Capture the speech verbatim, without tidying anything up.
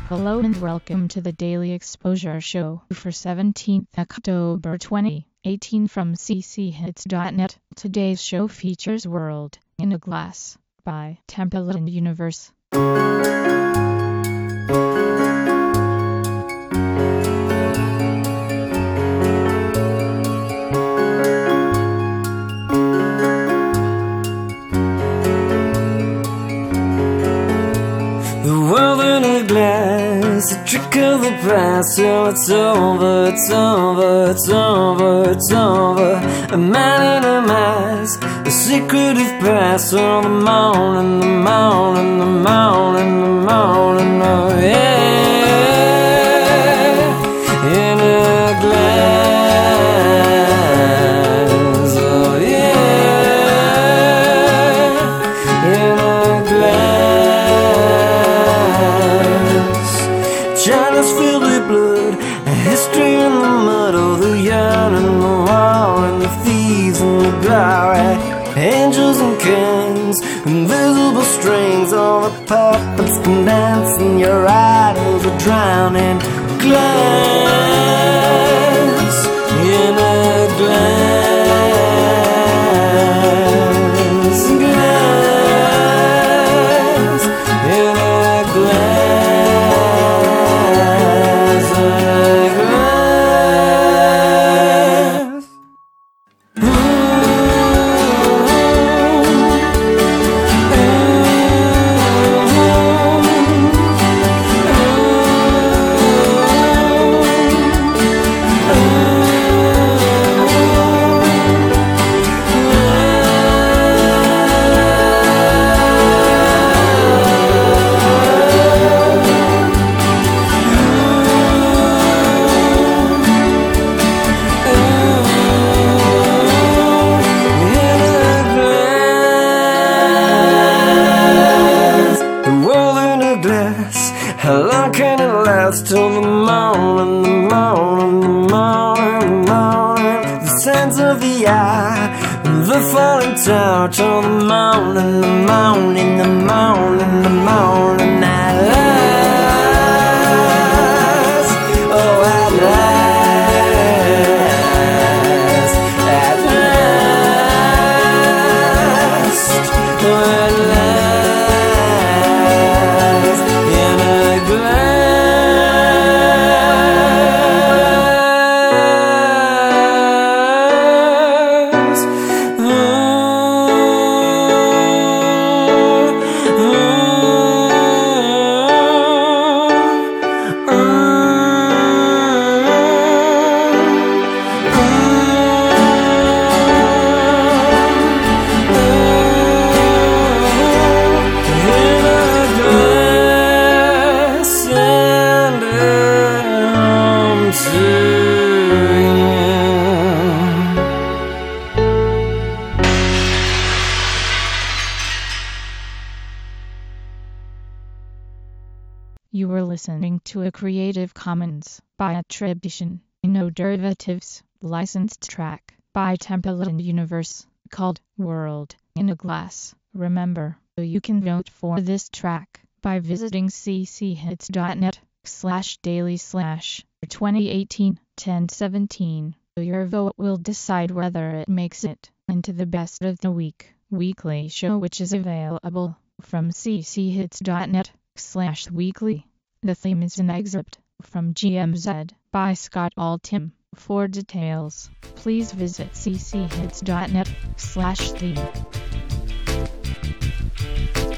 Hello and welcome to the Daily Exposure Show for seventeenth October twenty eighteen from c c hits dot net. Today's show features World in a Glass by Temple and Universe. It's a trick of the past, till it's over, it's over, it's over, it's over. A man in a mask, the secretive past. Oh, the morning, the morning, the morning, the morning, oh yeah. In a glass, oh yeah. In a glass. China's filled with blood, a history in the mud. Oh, the yarn and the war and the thieves and the glory, angels and kings, invisible strings. All the puppets can dance and your idols are drowning. Glass, in a glass, glass, in a glass. How long can it last? Till the morning, the morning, the morning, the morning. The sands of the eye, the falling tower. Till the morning, the morning, the morning, the morning. At last, oh at last, at last, oh at last. You were listening to a Creative Commons by attribution, no derivatives, licensed track by Temple and Universe called World in a Glass. Remember, you can vote for this track by visiting c c hits dot net slash daily slash twenty eighteen ten seventeen. Your vote will decide whether it makes it into the best of the week weekly show, which is available from c c hits dot net slash weekly. The theme is an excerpt from G M Z by Scott Altham. For details, please visit c c hits dot net slash theme.